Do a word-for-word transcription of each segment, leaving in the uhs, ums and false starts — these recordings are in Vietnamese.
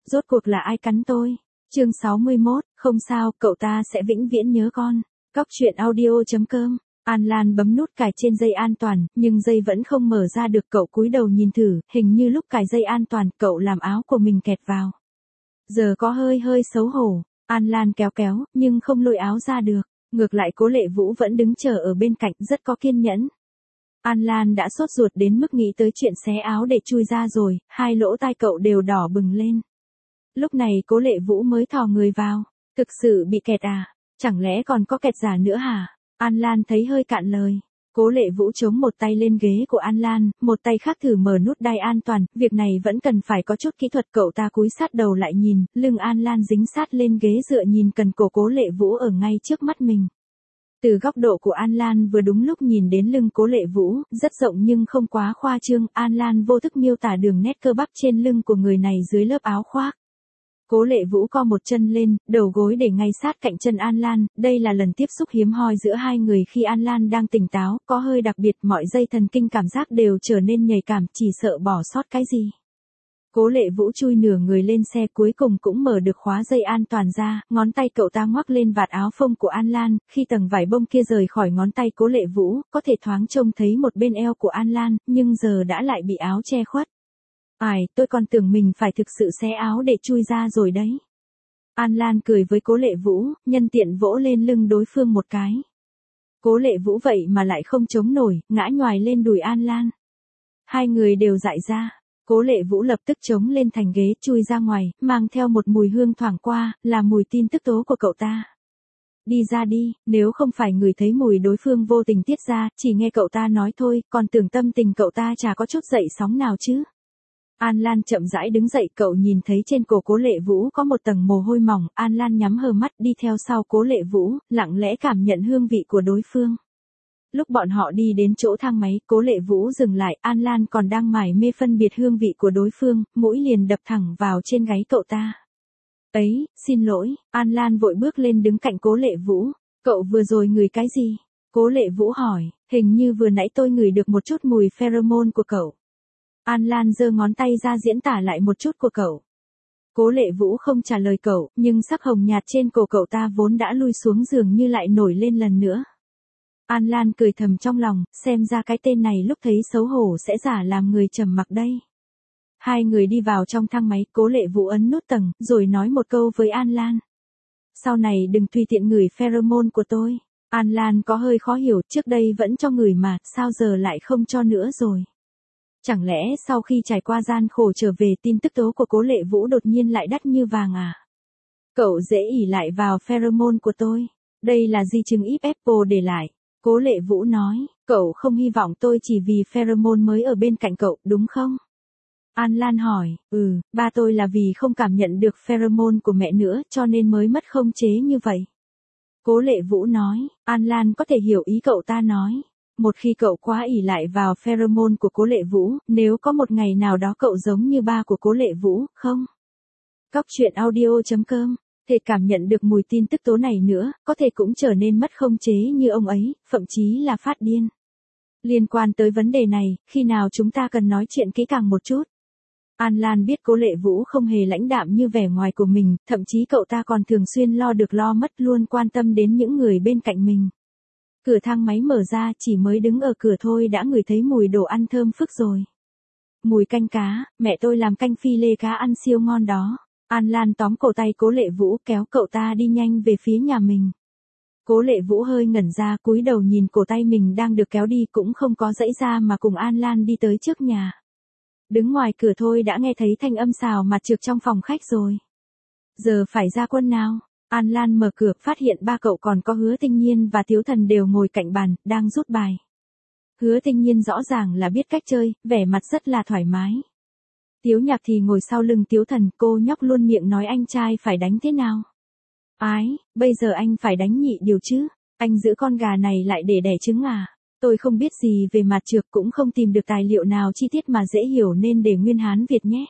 Rốt cuộc là ai cắn tôi? Chương sáu mươi mốt, không sao, cậu ta sẽ vĩnh viễn nhớ con. Cóc truyện audio chấm com. An Lan bấm nút cài trên dây an toàn, nhưng dây vẫn không mở ra được. Cậu cúi đầu nhìn thử, hình như lúc cài dây an toàn, cậu làm áo của mình kẹt vào. Giờ có hơi hơi xấu hổ. An Lan kéo kéo, nhưng không lôi áo ra được. Ngược lại Cố Lệ Vũ vẫn đứng chờ ở bên cạnh, rất có kiên nhẫn. An Lan đã sốt ruột đến mức nghĩ tới chuyện xé áo để chui ra rồi, hai lỗ tai cậu đều đỏ bừng lên. Lúc này Cố Lệ Vũ mới thò người vào. Thực sự bị kẹt à? Chẳng lẽ còn có kẹt giả nữa hả? An Lan thấy hơi cạn lời. Cố Lệ Vũ chống một tay lên ghế của An Lan, một tay khác thử mở nút đai an toàn, việc này vẫn cần phải có chút kỹ thuật. Cậu ta cúi sát đầu lại nhìn, lưng An Lan dính sát lên ghế dựa nhìn cần cổ Cố Lệ Vũ ở ngay trước mắt mình. Từ góc độ của An Lan vừa đúng lúc nhìn đến lưng Cố Lệ Vũ, rất rộng nhưng không quá khoa trương. An Lan vô thức miêu tả đường nét cơ bắp trên lưng của người này dưới lớp áo khoác. Cố Lệ Vũ co một chân lên, đầu gối để ngay sát cạnh chân An Lan, đây là lần tiếp xúc hiếm hoi giữa hai người khi An Lan đang tỉnh táo, có hơi đặc biệt, mọi dây thần kinh cảm giác đều trở nên nhạy cảm, chỉ sợ bỏ sót cái gì. Cố Lệ Vũ chui nửa người lên xe, cuối cùng cũng mở được khóa dây an toàn ra, ngón tay cậu ta ngoắc lên vạt áo phông của An Lan, khi tầng vải bông kia rời khỏi ngón tay Cố Lệ Vũ, có thể thoáng trông thấy một bên eo của An Lan, nhưng giờ đã lại bị áo che khuất. Ai, tôi còn tưởng mình phải thực sự xé áo để chui ra rồi đấy. An Lan cười với Cố Lệ Vũ, nhân tiện vỗ lên lưng đối phương một cái. Cố Lệ Vũ vậy mà lại không chống nổi, ngã nhoài lên đùi An Lan. Hai người đều dại ra. Cố Lệ Vũ lập tức chống lên thành ghế, chui ra ngoài, mang theo một mùi hương thoảng qua, là mùi tin tức tố của cậu ta. Đi ra đi, nếu không phải người thấy mùi đối phương vô tình tiết ra, chỉ nghe cậu ta nói thôi, còn tưởng tâm tình cậu ta chả có chút dậy sóng nào chứ. An Lan chậm rãi đứng dậy, cậu nhìn thấy trên cổ Cố Lệ Vũ có một tầng mồ hôi mỏng, An Lan nhắm hờ mắt đi theo sau Cố Lệ Vũ, lặng lẽ cảm nhận hương vị của đối phương. Lúc bọn họ đi đến chỗ thang máy, Cố Lệ Vũ dừng lại, An Lan còn đang mải mê phân biệt hương vị của đối phương, mũi liền đập thẳng vào trên gáy cậu ta. Ấy, xin lỗi, An Lan vội bước lên đứng cạnh Cố Lệ Vũ, cậu vừa rồi ngửi cái gì? Cố Lệ Vũ hỏi, hình như vừa nãy tôi ngửi được một chút mùi pheromone của cậu. An Lan giơ ngón tay ra diễn tả lại một chút của cậu. Cố Lệ Vũ không trả lời cậu, nhưng sắc hồng nhạt trên cổ cậu ta vốn đã lui xuống dường như lại nổi lên lần nữa. An Lan cười thầm trong lòng, xem ra cái tên này lúc thấy xấu hổ sẽ giả làm người trầm mặc đây. Hai người đi vào trong thang máy, Cố Lệ Vũ ấn nút tầng, rồi nói một câu với An Lan. Sau này đừng tùy tiện ngửi pheromone của tôi. An Lan có hơi khó hiểu, trước đây vẫn cho ngửi mà, sao giờ lại không cho nữa rồi. Chẳng lẽ sau khi trải qua gian khổ trở về, tin tức tố của Cố Lệ Vũ đột nhiên lại đắt như vàng à? Cậu dễ ỷ lại vào pheromone của tôi. Đây là di chứng íp Apple để lại. Cố Lệ Vũ nói, cậu không hy vọng tôi chỉ vì pheromone mới ở bên cạnh cậu, đúng không? An Lan hỏi, ừ, ba tôi là vì không cảm nhận được pheromone của mẹ nữa, cho nên mới mất khống chế như vậy. Cố Lệ Vũ nói, An Lan có thể hiểu ý cậu ta nói. Một khi cậu quá ỷ lại vào pheromone của Cố Lệ Vũ, nếu có một ngày nào đó cậu giống như ba của Cố Lệ Vũ, không? Cóc truyện audio chấm com. Thể cảm nhận được mùi tin tức tố này nữa, có thể cũng trở nên mất khống chế như ông ấy, thậm chí là phát điên. Liên quan tới vấn đề này, khi nào chúng ta cần nói chuyện kỹ càng một chút. An Lan biết Cố Lệ Vũ không hề lãnh đạm như vẻ ngoài của mình, thậm chí cậu ta còn thường xuyên lo được lo mất, luôn quan tâm đến những người bên cạnh mình. Cửa thang máy mở ra, chỉ mới đứng ở cửa thôi đã ngửi thấy mùi đồ ăn thơm phức rồi. Mùi canh cá, mẹ tôi làm canh phi lê cá ăn siêu ngon đó. An Lan tóm cổ tay Cố Lệ Vũ, kéo cậu ta đi nhanh về phía nhà mình. Cố Lệ Vũ hơi ngẩn ra, cúi đầu nhìn cổ tay mình đang được kéo đi, cũng không có giãy ra mà cùng An Lan đi tới trước nhà. Đứng ngoài cửa thôi đã nghe thấy thanh âm xào mặt trược trong phòng khách rồi. Giờ phải ra quân nào? An Lan mở cửa, phát hiện ba cậu còn có Hứa Tinh Nhiên và Tiếu Thần đều ngồi cạnh bàn, đang rút bài. Hứa Tinh Nhiên rõ ràng là biết cách chơi, vẻ mặt rất là thoải mái. Tiếu Nhạc thì ngồi sau lưng Tiếu Thần, cô nhóc luôn miệng nói anh trai phải đánh thế nào. Ái, bây giờ anh phải đánh nhị điều chứ, anh giữ con gà này lại để đẻ trứng à. Tôi không biết gì về mặt trược, cũng không tìm được tài liệu nào chi tiết mà dễ hiểu nên để nguyên Hán Việt nhé.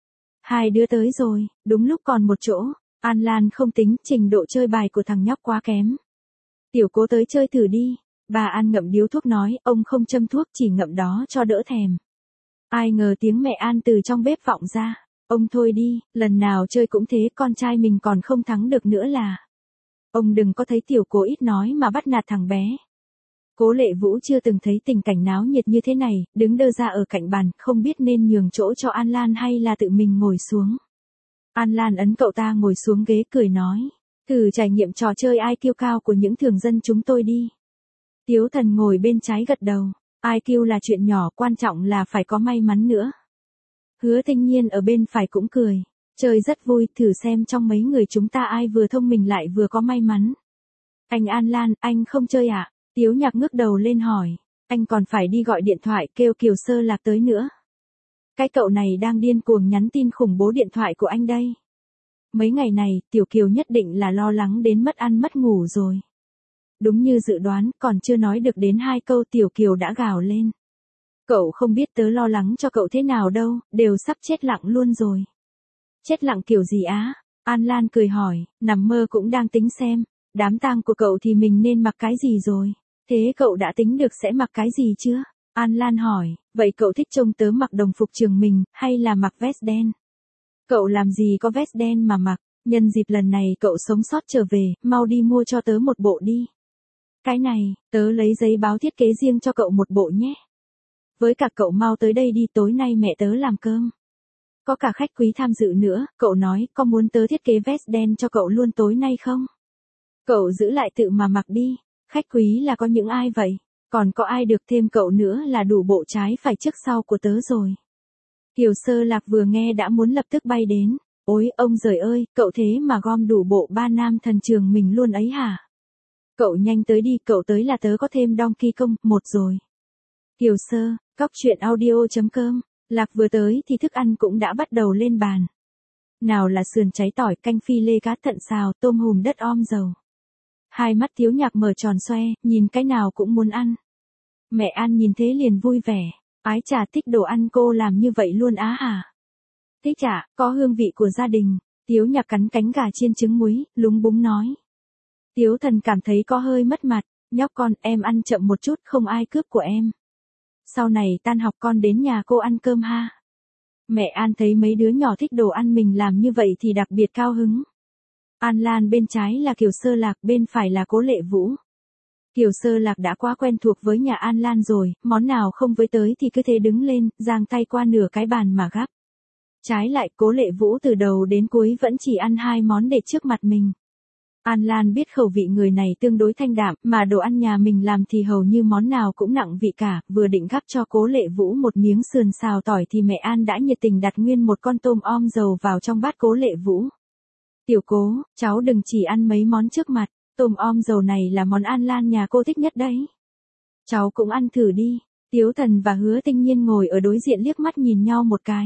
Hai đứa tới rồi, đúng lúc còn một chỗ. An Lan không tính, trình độ chơi bài của thằng nhóc quá kém. Tiểu Cố tới chơi thử đi. Bà An ngậm điếu thuốc nói, ông không châm thuốc, chỉ ngậm đó cho đỡ thèm. Ai ngờ tiếng mẹ An từ trong bếp vọng ra. Ông thôi đi, lần nào chơi cũng thế, con trai mình còn không thắng được nữa là. Ông đừng có thấy tiểu Cố ít nói mà bắt nạt thằng bé. Cố Lệ Vũ chưa từng thấy tình cảnh náo nhiệt như thế này, đứng đơ ra ở cạnh bàn, không biết nên nhường chỗ cho An Lan hay là tự mình ngồi xuống. An Lan ấn cậu ta ngồi xuống ghế cười nói, thử trải nghiệm trò chơi ai kiu cao của những thường dân chúng tôi đi. Tiếu Thần ngồi bên trái gật đầu, ai kiu là chuyện nhỏ, quan trọng là phải có may mắn nữa. Hứa Tinh Nhiên ở bên phải cũng cười, chơi rất vui, thử xem trong mấy người chúng ta ai vừa thông minh lại vừa có may mắn. Anh An Lan, anh không chơi à? Tiếu Nhạc ngước đầu lên hỏi, anh còn phải đi gọi điện thoại kêu Kiều Sơ Lạc tới nữa. Cái cậu này đang điên cuồng nhắn tin khủng bố điện thoại của anh đây. Mấy ngày này, Tiểu Kiều nhất định là lo lắng đến mất ăn mất ngủ rồi. Đúng như dự đoán, còn chưa nói được đến hai câu Tiểu Kiều đã gào lên. Cậu không biết tớ lo lắng cho cậu thế nào đâu, đều sắp chết lặng luôn rồi. Chết lặng kiểu gì á? An Lan cười hỏi, nằm mơ cũng đang tính xem, đám tang của cậu thì mình nên mặc cái gì rồi. Thế cậu đã tính được sẽ mặc cái gì chưa? An Lan hỏi, vậy cậu thích trông tớ mặc đồng phục trường mình, hay là mặc vest đen? Cậu làm gì có vest đen mà mặc, nhân dịp lần này cậu sống sót trở về, mau đi mua cho tớ một bộ đi. Cái này, tớ lấy giấy báo thiết kế riêng cho cậu một bộ nhé. Với cả cậu mau tới đây đi, tối nay mẹ tớ làm cơm. Có cả khách quý tham dự nữa, cậu nói có muốn tớ thiết kế vest đen cho cậu luôn tối nay không? Cậu giữ lại tự mà mặc đi, khách quý là có những ai vậy? Còn có ai được thêm cậu nữa là đủ bộ trái phải trước sau của tớ rồi. Kiều Sơ Lạc vừa nghe đã muốn lập tức bay đến. Ôi, ông giời ơi, cậu thế mà gom đủ bộ ba nam thần trường mình luôn ấy hả? Cậu nhanh tới đi, cậu tới là tớ có thêm Donkey Kong một rồi. Kiều Sơ, cóc truyện audio chấm com, Lạc vừa tới thì thức ăn cũng đã bắt đầu lên bàn. Nào là sườn cháy tỏi, canh phi lê cá thận xào, tôm hùm đất om dầu. Hai mắt Tiếu Nhạc mở tròn xoe, nhìn cái nào cũng muốn ăn. Mẹ An nhìn thế liền vui vẻ, ái chà, thích đồ ăn cô làm như vậy luôn á hả? Thích chả, có hương vị của gia đình. Tiếu Nhạc cắn cánh gà chiên trứng muối, lúng búng nói. Tiếu Thần cảm thấy có hơi mất mặt, nhóc con, em ăn chậm một chút, không ai cướp của em. Sau này tan học con đến nhà cô ăn cơm ha. Mẹ An thấy mấy đứa nhỏ thích đồ ăn mình làm như vậy thì đặc biệt cao hứng. An Lan bên trái là Kiều Sơ Lạc, bên phải là Cố Lệ Vũ. Kiều Sơ Lạc đã quá quen thuộc với nhà An Lan rồi, món nào không với tới thì cứ thế đứng lên, giang tay qua nửa cái bàn mà gắp. Trái lại, Cố Lệ Vũ từ đầu đến cuối vẫn chỉ ăn hai món để trước mặt mình. An Lan biết khẩu vị người này tương đối thanh đạm, mà đồ ăn nhà mình làm thì hầu như món nào cũng nặng vị cả, vừa định gắp cho Cố Lệ Vũ một miếng sườn xào tỏi thì mẹ An đã nhiệt tình đặt nguyên một con tôm om dầu vào trong bát Cố Lệ Vũ. Tiểu Cố, cháu đừng chỉ ăn mấy món trước mặt, tôm om dầu này là món An Lan nhà cô thích nhất đấy. Cháu cũng ăn thử đi. Tiếu Thần và Hứa Tinh Nhiên ngồi ở đối diện liếc mắt nhìn nhau một cái.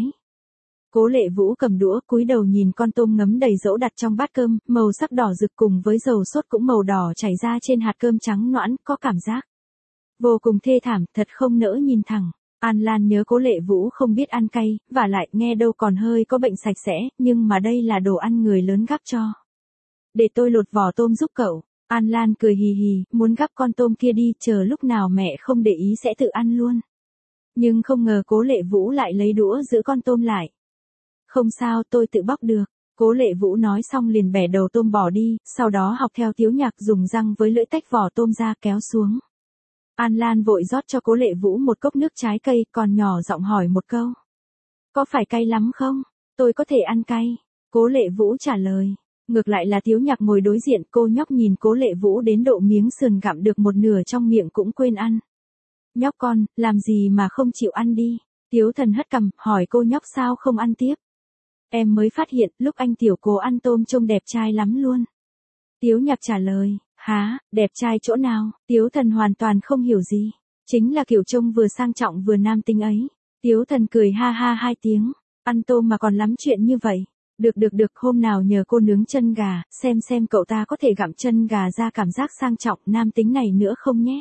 Cố Lệ Vũ cầm đũa, cúi đầu nhìn con tôm ngấm đầy dỗ đặt trong bát cơm, màu sắc đỏ rực cùng với dầu sốt cũng màu đỏ chảy ra trên hạt cơm trắng nõn, có cảm giác vô cùng thê thảm, thật không nỡ nhìn thẳng. An Lan nhớ Cố Lệ Vũ không biết ăn cay, và lại nghe đâu còn hơi có bệnh sạch sẽ, nhưng mà đây là đồ ăn người lớn gắp cho. Để tôi lột vỏ tôm giúp cậu. An Lan cười hì hì, muốn gắp con tôm kia đi, chờ lúc nào mẹ không để ý sẽ tự ăn luôn. Nhưng không ngờ Cố Lệ Vũ lại lấy đũa giữ con tôm lại. Không sao, tôi tự bóc được. Cố Lệ Vũ nói xong liền bẻ đầu tôm bỏ đi, sau đó học theo Tiếu Nhạc dùng răng với lưỡi tách vỏ tôm ra kéo xuống. An Lan vội rót cho Cố Lệ Vũ một cốc nước trái cây, còn nhỏ giọng hỏi một câu. Có phải cay lắm không? Tôi có thể ăn cay. Cố Lệ Vũ trả lời. Ngược lại là Tiếu Nhạc ngồi đối diện, cô nhóc nhìn Cố Lệ Vũ đến độ miếng sườn gặm được một nửa trong miệng cũng quên ăn. Nhóc con, làm gì mà không chịu ăn đi? Tiếu Thần hất cằm, hỏi cô nhóc sao không ăn tiếp. Em mới phát hiện, lúc anh Tiểu Cố ăn tôm trông đẹp trai lắm luôn. Tiếu Nhạc trả lời, hả, đẹp trai chỗ nào? Tiếu Thần hoàn toàn không hiểu gì. Chính là kiểu trông vừa sang trọng vừa nam tính ấy. Tiếu Thần cười ha ha hai tiếng, ăn tôm mà còn lắm chuyện như vậy. Được được được, hôm nào nhờ cô nướng chân gà, xem xem cậu ta có thể gặm chân gà ra cảm giác sang trọng nam tính này nữa không nhé.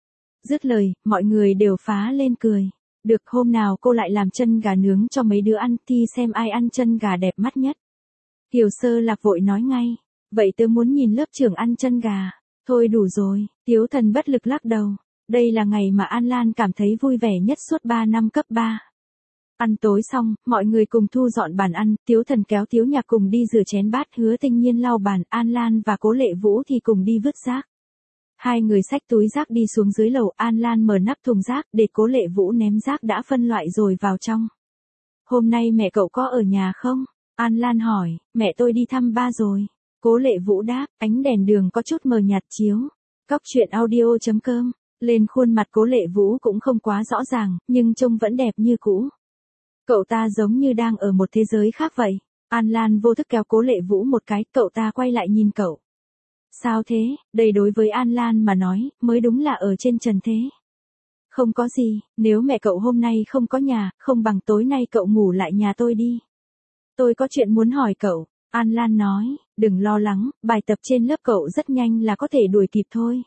Dứt lời, mọi người đều phá lên cười. Được, hôm nào cô lại làm chân gà nướng cho mấy đứa ăn thì xem ai ăn chân gà đẹp mắt nhất. Kiều Sơ Lạc vội nói ngay, vậy tớ muốn nhìn lớp trưởng ăn chân gà. Thôi đủ rồi, Tiếu Thần bất lực lắc đầu. Đây là ngày mà An Lan cảm thấy vui vẻ nhất suốt ba năm cấp ba. Ăn tối xong, mọi người cùng thu dọn bàn ăn, Tiếu Thần kéo Tiếu Nhạc cùng đi rửa chén bát, Hứa Tinh Nhiên lau bàn, An Lan và Cố Lệ Vũ thì cùng đi vứt rác. Hai người xách túi rác đi xuống dưới lầu, An Lan mở nắp thùng rác để Cố Lệ Vũ ném rác đã phân loại rồi vào trong. Hôm nay mẹ cậu có ở nhà không? An Lan hỏi, mẹ tôi đi thăm ba rồi. Cố Lệ Vũ đáp, ánh đèn đường có chút mờ nhạt chiếu. Cóc truyện audio chấm com. Lên khuôn mặt Cố Lệ Vũ cũng không quá rõ ràng, nhưng trông vẫn đẹp như cũ. Cậu ta giống như đang ở một thế giới khác vậy. An Lan vô thức kéo Cố Lệ Vũ một cái, cậu ta quay lại nhìn cậu. Sao thế, đây đối với An Lan mà nói, mới đúng là ở trên trần thế. Không có gì, nếu mẹ cậu hôm nay không có nhà, không bằng tối nay cậu ngủ lại nhà tôi đi. Tôi có chuyện muốn hỏi cậu, An Lan nói, đừng lo lắng, bài tập trên lớp cậu rất nhanh là có thể đuổi kịp thôi.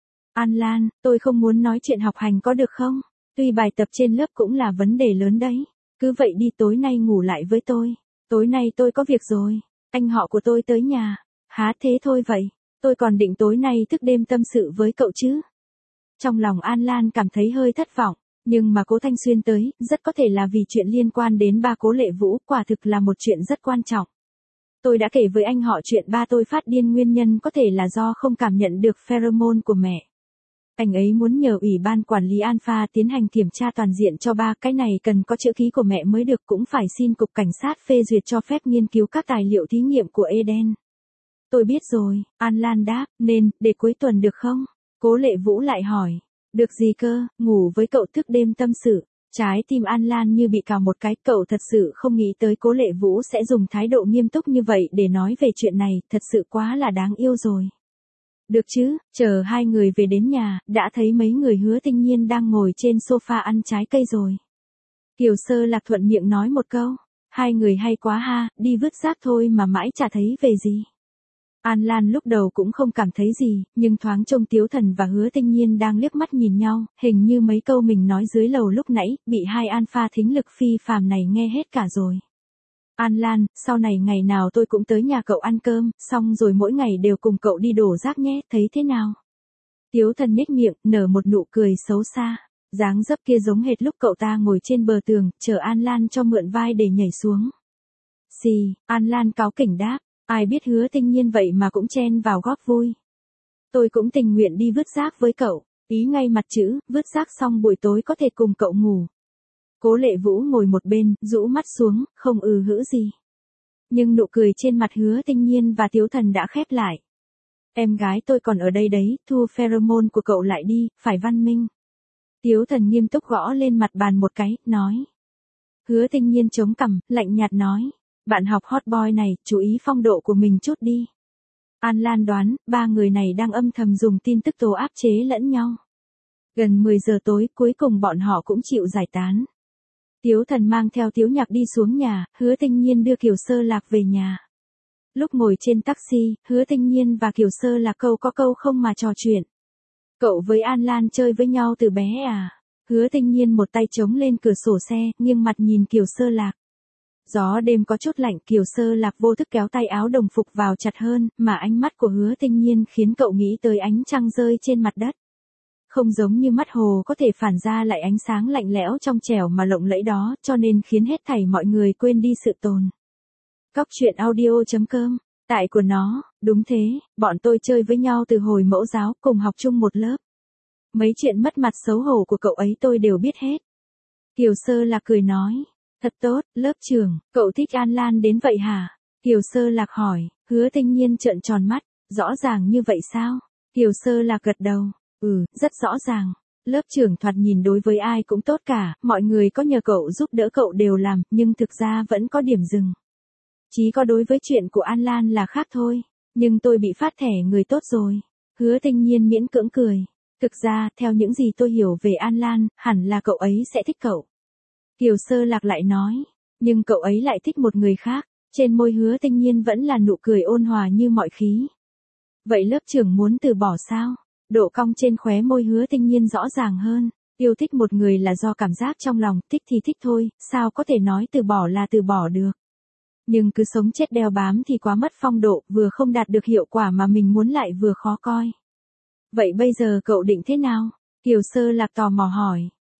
An Lan, tôi không muốn nói chuyện học hành có được không? Tuy bài tập trên lớp cũng là vấn đề lớn đấy. Cứ vậy đi, tối nay ngủ lại với tôi. Tối nay tôi có việc rồi. Anh họ của tôi tới nhà. Há thế thôi vậy. Tôi còn định tối nay thức đêm tâm sự với cậu chứ. Trong lòng An Lan cảm thấy hơi thất vọng. Nhưng mà Cố Thanh Xuyên tới, rất có thể là vì chuyện liên quan đến ba Cố Lệ Vũ, quả thực là một chuyện rất quan trọng. Tôi đã kể với anh họ chuyện ba tôi phát điên, nguyên nhân có thể là do không cảm nhận được pheromone của mẹ. Anh ấy muốn nhờ Ủy ban Quản lý Alpha tiến hành kiểm tra toàn diện cho ba, cái này cần có chữ ký của mẹ mới được, cũng phải xin Cục Cảnh sát phê duyệt cho phép nghiên cứu các tài liệu thí nghiệm của Eden. Tôi biết rồi, An Lan đáp, nên, để cuối tuần được không? Cố Lệ Vũ lại hỏi, được gì cơ, ngủ với cậu thức đêm tâm sự. Trái tim An Lan như bị cào một cái, cậu thật sự không nghĩ tới Cố Lệ Vũ sẽ dùng thái độ nghiêm túc như vậy để nói về chuyện này, thật sự quá là đáng yêu rồi. Được chứ, chờ hai người về đến nhà, đã thấy mấy người Hứa Tinh Nhiên đang ngồi trên sofa ăn trái cây rồi. Kiều Sơ Lạc thuận miệng nói một câu, hai người hay quá ha, đi vứt rác thôi mà mãi chả thấy về gì. An Lan lúc đầu cũng không cảm thấy gì, nhưng thoáng trông Tiếu Thần và Hứa Tinh Nhiên đang liếc mắt nhìn nhau, hình như mấy câu mình nói dưới lầu lúc nãy, bị hai alpha thính lực phi phàm này nghe hết cả rồi. An Lan, sau này ngày nào tôi cũng tới nhà cậu ăn cơm, xong rồi mỗi ngày đều cùng cậu đi đổ rác nhé, thấy thế nào? Tiếu Thần nhếch miệng, nở một nụ cười xấu xa. Dáng dấp kia giống hệt lúc cậu ta ngồi trên bờ tường, chờ An Lan cho mượn vai để nhảy xuống. Xì, An Lan cáu kỉnh đáp, ai biết Hứa Tinh Nhiên vậy mà cũng chen vào góp vui. Tôi cũng tình nguyện đi vứt rác với cậu, ý ngay mặt chữ, vứt rác xong buổi tối có thể cùng cậu ngủ. Cố Lệ Vũ ngồi một bên, rũ mắt xuống, không ừ hữ gì. Nhưng nụ cười trên mặt Hứa Tinh Nhiên và Tiếu Thần đã khép lại. Em gái tôi còn ở đây đấy, thu pheromone của cậu lại đi, phải văn minh. Tiếu Thần nghiêm túc gõ lên mặt bàn một cái, nói. Hứa Tinh Nhiên chống cằm, lạnh nhạt nói. Bạn học hot boy này, chú ý phong độ của mình chút đi. An Lan đoán, ba người này đang âm thầm dùng tin tức tố áp chế lẫn nhau. Gần mười giờ tối, cuối cùng bọn họ cũng chịu giải tán. Tiếu Thần mang theo Tiếu Nhạc đi xuống nhà, Hứa Tinh Nhiên đưa Kiều Sơ Lạc về nhà. Lúc ngồi trên taxi, Hứa Tinh Nhiên và Kiều Sơ Lạc câu có câu không mà trò chuyện. Cậu với An Lan chơi với nhau từ bé à? Hứa Tinh Nhiên một tay chống lên cửa sổ xe, nghiêng mặt nhìn Kiều Sơ Lạc. Gió đêm có chút lạnh, Kiều Sơ Lạc vô thức kéo tay áo đồng phục vào chặt hơn, mà ánh mắt của Hứa Tinh Nhiên khiến cậu nghĩ tới ánh trăng rơi trên mặt đất. Không giống như mắt hồ có thể phản ra lại ánh sáng lạnh lẽo trong trẻo mà lộng lẫy đó, cho nên khiến hết thảy mọi người quên đi sự tồn. Cóc truyện audio chấm com, tại của nó, đúng thế, bọn tôi chơi với nhau từ hồi mẫu giáo, cùng học chung một lớp. Mấy chuyện mất mặt xấu hổ của cậu ấy tôi đều biết hết. Kiều Sơ Lạc cười nói, thật tốt, lớp trưởng, cậu thích An Lan đến vậy hả? Kiều Sơ Lạc hỏi, Hứa Tinh Nhiên trợn tròn mắt, rõ ràng như vậy sao? Kiều Sơ Lạc gật đầu. Ừ, rất rõ ràng. Lớp trưởng thoạt nhìn đối với ai cũng tốt cả, mọi người có nhờ cậu giúp đỡ cậu đều làm, nhưng thực ra vẫn có điểm dừng. Chỉ có đối với chuyện của An Lan là khác thôi, nhưng tôi bị phát thẻ người tốt rồi. Hứa Tinh Nhiên miễn cưỡng cười. Thực ra, theo những gì tôi hiểu về An Lan, hẳn là cậu ấy sẽ thích cậu. Kiều Sơ Lạc lại nói, nhưng cậu ấy lại thích một người khác, trên môi Hứa Tinh Nhiên vẫn là nụ cười ôn hòa như mọi khí. Vậy lớp trưởng muốn từ bỏ sao? Độ cong trên khóe môi Hứa Tinh Nhiên rõ ràng hơn, yêu thích một người là do cảm giác trong lòng, thích thì thích thôi, sao có thể nói từ bỏ là từ bỏ được. Nhưng cứ sống chết đeo bám thì quá mất phong độ, vừa không đạt được hiệu quả mà mình muốn lại vừa khó coi. Vậy bây giờ cậu định thế nào? Kiều Sơ Lạc tò mò hỏi.